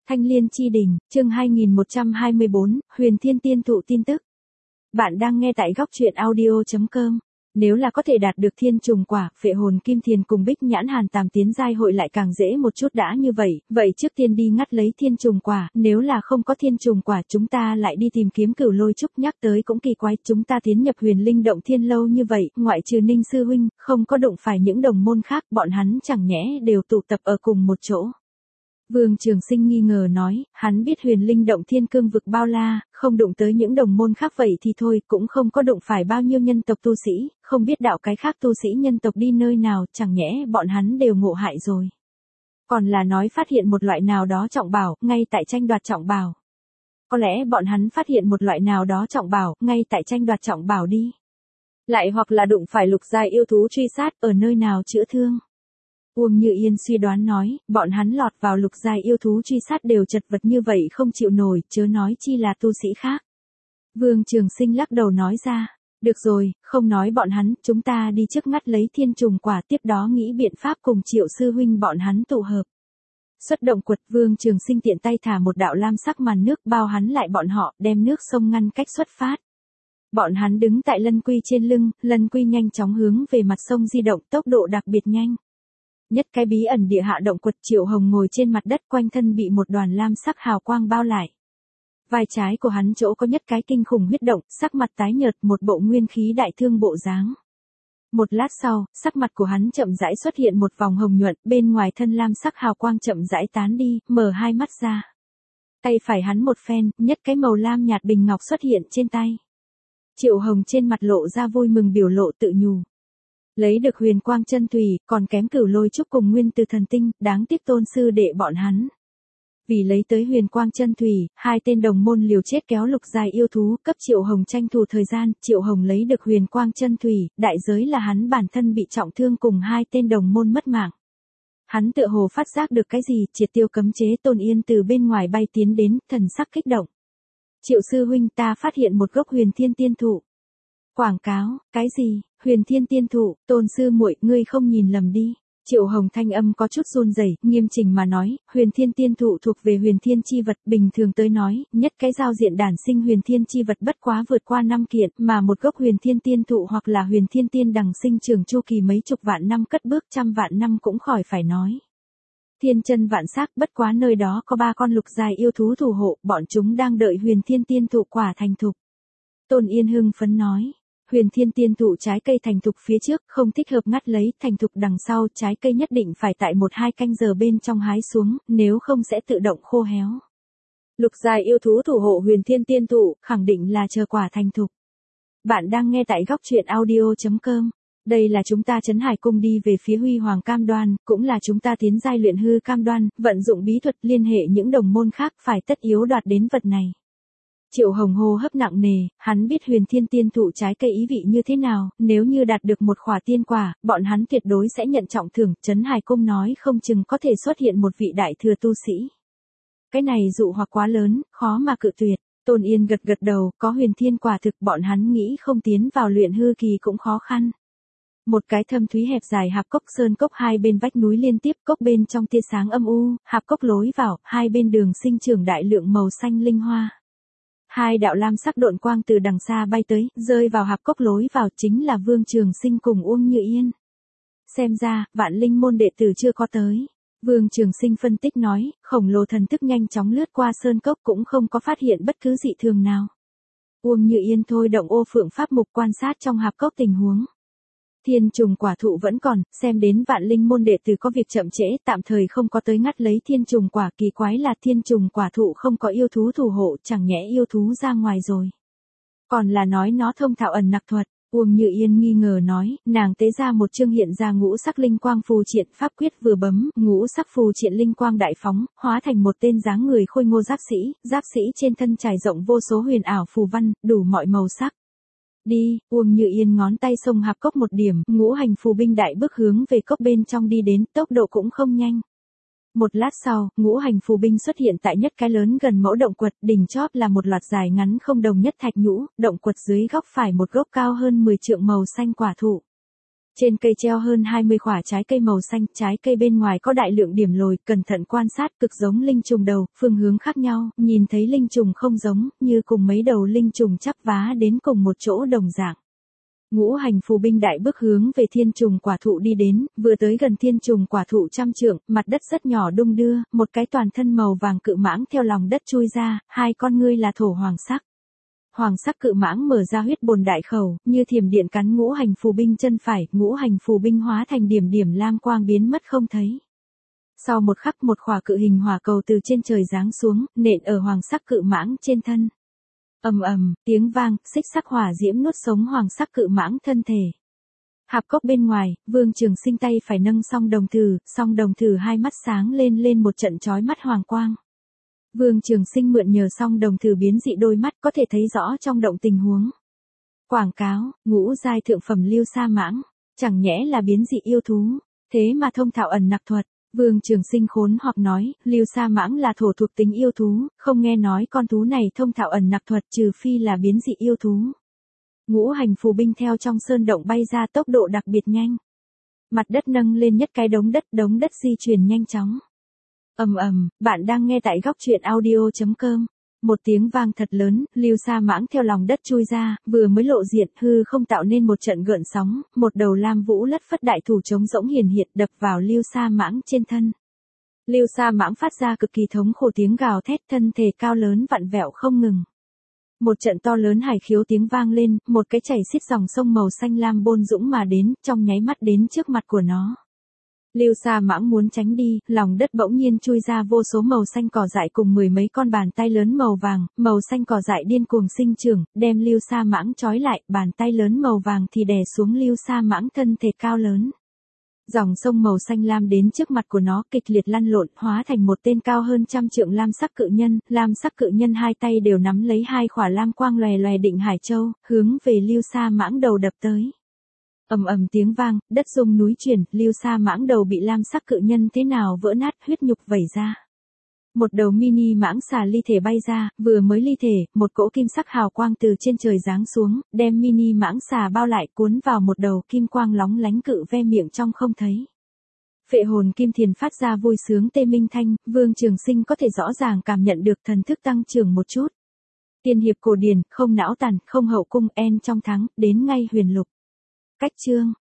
Thanh Liên Chi Đình, chương 2124, Huyền Thiên Tiên Thụ tin tức. Bạn đang nghe tại góc truyện audio.com. Nếu là có thể đạt được thiên trùng quả, phệ hồn kim thiền cùng bích nhãn hàn tàm tiến giai hội lại càng dễ một chút đã như vậy trước tiên đi ngắt lấy thiên trùng quả, nếu là không có thiên trùng quả chúng ta lại đi tìm kiếm Cửu Lôi Trúc, nhắc tới cũng kỳ quái, chúng ta tiến nhập Huyền Linh Động Thiên lâu như vậy, ngoại trừ Ninh sư huynh, không có đụng phải những đồng môn khác, bọn hắn chẳng nhẽ đều tụ tập ở cùng một chỗ. Vương Trường Sinh nghi ngờ nói, hắn biết Huyền Linh Động Thiên cương vực bao la, không đụng tới những đồng môn khác vậy thì thôi, cũng không có đụng phải bao nhiêu nhân tộc tu sĩ, không biết đạo cái khác tu sĩ nhân tộc đi nơi nào, chẳng nhẽ bọn hắn đều ngộ hại rồi. Còn là nói phát hiện một loại nào đó trọng bảo, ngay tại tranh đoạt trọng bảo. Có lẽ bọn hắn phát hiện một loại nào đó trọng bảo, ngay tại tranh đoạt trọng bảo đi. Lại hoặc là đụng phải lục giai yêu thú truy sát, ở nơi nào chữa thương. Uông Như Yên suy đoán nói, bọn hắn lọt vào lục giai yêu thú truy sát đều chật vật như vậy không chịu nổi, chớ nói chi là tu sĩ khác. Vương Trường Sinh lắc đầu nói ra, được rồi, không nói bọn hắn, chúng ta đi trước ngắt lấy thiên trùng quả, tiếp đó nghĩ biện pháp cùng Triệu sư huynh bọn hắn tụ hợp. Xuất động quật, Vương Trường Sinh tiện tay thả một đạo lam sắc màn nước bao hắn lại bọn họ, đem nước sông ngăn cách xuất phát. Bọn hắn đứng tại Lân Quy trên lưng, Lân Quy nhanh chóng hướng về mặt sông di động, tốc độ đặc biệt nhanh. Nhất cái bí ẩn địa hạ động quật, Triệu Hồng ngồi trên mặt đất, quanh thân bị một đoàn lam sắc hào quang bao lại. Vai trái của hắn chỗ có nhất cái kinh khủng huyết động, sắc mặt tái nhợt, một bộ nguyên khí đại thương bộ dáng. Một lát sau, sắc mặt của hắn chậm rãi xuất hiện một vòng hồng nhuận, bên ngoài thân lam sắc hào quang chậm rãi tán đi, mở hai mắt ra. Tay phải hắn một phen, nhất cái màu lam nhạt bình ngọc xuất hiện trên tay. Triệu Hồng trên mặt lộ ra vui mừng biểu lộ tự nhủ. Lấy được huyền quang chân thủy, còn kém Cửu Lôi Trúc cùng nguyên từ thần tinh, đáng tiếc tôn sư đệ bọn hắn. Vì lấy tới huyền quang chân thủy, hai tên đồng môn liều chết kéo lục giai yêu thú, cấp Triệu Hồng tranh thủ thời gian, Triệu Hồng lấy được huyền quang chân thủy, đại giới là hắn bản thân bị trọng thương cùng hai tên đồng môn mất mạng. Hắn tựa hồ phát giác được cái gì, triệt tiêu cấm chế, Tôn Yên từ bên ngoài bay tiến đến, thần sắc kích động. Triệu sư huynh, ta phát hiện một gốc huyền thiên tiên thụ. Quảng cáo, cái gì, huyền thiên tiên thụ, Tôn sư muội, ngươi không nhìn lầm đi. Triệu Hồng thanh âm có chút run rẩy, nghiêm chỉnh mà nói, huyền thiên tiên thụ thuộc về huyền thiên chi vật, bình thường tới nói, nhất cái giao diện đản sinh huyền thiên chi vật bất quá vượt qua 5 kiện, mà một gốc huyền thiên tiên thụ hoặc là huyền thiên tiên đằng sinh trường chu kỳ mấy chục vạn năm cất bước trăm vạn năm cũng khỏi phải nói. Thiên chân vạn sắc, bất quá nơi đó có 3 con lục giai yêu thú thủ hộ, bọn chúng đang đợi huyền thiên tiên thụ quả thành thục. Tôn Yên hưng phấn nói. Huyền thiên tiên thụ trái cây thành thục phía trước, không thích hợp ngắt lấy, thành thục đằng sau, trái cây nhất định phải tại 1-2 canh giờ bên trong hái xuống, nếu không sẽ tự động khô héo. Lục giai yêu thú thủ hộ huyền thiên tiên thụ, khẳng định là chờ quả thành thục. Bạn đang nghe tại góc truyện audio.com. Đây là chúng ta Trấn Hải Cung đi về phía Huy Hoàng cam đoan, cũng là chúng ta tiến giai luyện hư cam đoan, vận dụng bí thuật liên hệ những đồng môn khác phải tất yếu đoạt đến vật này. Triệu Hồng hô hấp nặng nề, hắn biết huyền thiên tiên thụ trái cây ý vị như thế nào, nếu như đạt được một khỏa tiên quả, bọn hắn tuyệt đối sẽ nhận trọng thưởng, Trấn Hải Cung nói không chừng có thể xuất hiện một vị đại thừa tu sĩ. Cái này dụ hoặc quá lớn, khó mà cự tuyệt. Tôn Yên gật gật đầu, có huyền thiên quả thực, bọn hắn nghĩ không tiến vào luyện hư kỳ cũng khó khăn. Một cái thâm thúy hẹp dài hạp cốc, sơn cốc hai bên vách núi liên tiếp, cốc bên trong tia sáng âm u, hạp cốc lối vào, hai bên đường sinh trưởng đại lượng màu xanh linh hoa. Hai đạo lam sắc độn quang từ đằng xa bay tới, rơi vào hạp cốc lối vào, chính là Vương Trường Sinh cùng Uông Như Yên. Xem ra, Vạn Linh môn đệ tử chưa có tới. Vương Trường Sinh phân tích nói, khổng lồ thần thức nhanh chóng lướt qua sơn cốc cũng không có phát hiện bất cứ dị thường nào. Uông Như Yên thôi động ô phượng pháp mục quan sát trong hạp cốc tình huống. Thiên trùng quả thụ vẫn còn, xem đến Vạn Linh môn đệ tử có việc chậm trễ, tạm thời không có tới ngắt lấy thiên trùng quả, kỳ quái là thiên trùng quả thụ không có yêu thú thủ hộ, chẳng nhẽ yêu thú ra ngoài rồi. Còn là nói nó thông thạo ẩn nặc thuật, Uông Như Yên nghi ngờ nói, nàng tế ra một chương hiện ra ngũ sắc linh quang phù triện, pháp quyết vừa bấm, ngũ sắc phù triện linh quang đại phóng, hóa thành một tên dáng người khôi ngô giáp sĩ trên thân trải rộng vô số huyền ảo phù văn, đủ mọi màu sắc. Đi, Uông Như Yên ngón tay xông hạp cốc một điểm, ngũ hành phù binh đại bước hướng về cốc bên trong đi đến, tốc độ cũng không nhanh. Một lát sau, ngũ hành phù binh xuất hiện tại nhất cái lớn gần mẫu động quật, đỉnh chóp là một loạt dài ngắn không đồng nhất thạch nhũ, động quật dưới góc phải một gốc cao hơn 10 trượng màu xanh quả thụ. Trên cây treo hơn 20 quả trái cây màu xanh, trái cây bên ngoài có đại lượng điểm lồi, cẩn thận quan sát cực giống linh trùng đầu, phương hướng khác nhau, nhìn thấy linh trùng không giống, như cùng mấy đầu linh trùng chắp vá đến cùng một chỗ đồng dạng. Ngũ hành phù binh đại bước hướng về thiên trùng quả thụ đi đến, vừa tới gần thiên trùng quả thụ trăm trượng, mặt đất rất nhỏ đung đưa, một cái toàn thân màu vàng cự mãng theo lòng đất chui ra, hai con ngươi là thổ hoàng sắc. Hoàng sắc cự mãng mở ra huyết bồn đại khẩu, như thiểm điện cắn ngũ hành phù binh chân phải, ngũ hành phù binh hóa thành điểm điểm lam quang biến mất không thấy. Sau một khắc một khỏa cự hình hỏa cầu từ trên trời giáng xuống, nện ở hoàng sắc cự mãng trên thân. Ầm ầm, tiếng vang, xích sắc hỏa diễm nuốt sống hoàng sắc cự mãng thân thể. Hạp cốc bên ngoài, Vương Trường Sinh tay phải nâng song đồng thử hai mắt sáng lên một trận chói mắt hoàng quang. Vương Trường Sinh mượn nhờ song đồng thử biến dị đôi mắt có thể thấy rõ trong động tình huống. Quảng cáo, ngũ giai thượng phẩm lưu sa mãng, chẳng nhẽ là biến dị yêu thú, thế mà thông thạo ẩn nặc thuật. Vương Trường Sinh khốn hoặc nói, lưu sa mãng là thổ thuộc tính yêu thú, không nghe nói con thú này thông thạo ẩn nặc thuật trừ phi là biến dị yêu thú. Ngũ hành phù binh theo trong sơn động bay ra tốc độ đặc biệt nhanh. Mặt đất nâng lên nhất cái đống đất di chuyển nhanh chóng. Ầm ầm, bạn đang nghe tại góc truyện audio.com. Một tiếng vang thật lớn, lưu sa mãng theo lòng đất chui ra, vừa mới lộ diện, hư không tạo nên một trận gợn sóng, một đầu lam vũ lất phất đại thủ trống rỗng hiển hiện đập vào lưu sa mãng trên thân. Lưu sa mãng phát ra cực kỳ thống khổ tiếng gào thét, thân thể cao lớn vặn vẹo không ngừng. Một trận to lớn hải khiếu tiếng vang lên, một cái chảy xiết dòng sông màu xanh lam bôn dũng mà đến, trong nháy mắt đến trước mặt của nó. Lưu sa mãng muốn tránh đi, lòng đất bỗng nhiên chui ra vô số màu xanh cỏ dại cùng mười mấy con bàn tay lớn màu vàng, màu xanh cỏ dại điên cuồng sinh trưởng, đem lưu sa mãng trói lại, bàn tay lớn màu vàng thì đè xuống lưu sa mãng thân thể cao lớn. Dòng sông màu xanh lam đến trước mặt của nó kịch liệt lăn lộn, hóa thành một tên cao hơn 100 trượng lam sắc cự nhân hai tay đều nắm lấy hai khỏa lam quang lòe lòe định hải châu, hướng về lưu sa mãng đầu đập tới. Ầm ầm tiếng vang, đất rung núi chuyển, lưu sa mãng đầu bị lam sắc cự nhân thế nào vỡ nát, huyết nhục vẩy ra. Một đầu mini mãng xà ly thể bay ra, vừa mới ly thể, một cỗ kim sắc hào quang từ trên trời giáng xuống, đem mini mãng xà bao lại cuốn vào một đầu kim quang lóng lánh cự ve miệng trong không thấy. Phệ hồn kim thiền phát ra vui sướng tê minh thanh, Vương Trường Sinh có thể rõ ràng cảm nhận được thần thức tăng trưởng một chút. Tiên hiệp cổ điển, không não tàn, không hậu cung, en trong thắng, đến ngay huyền lục. Cách chương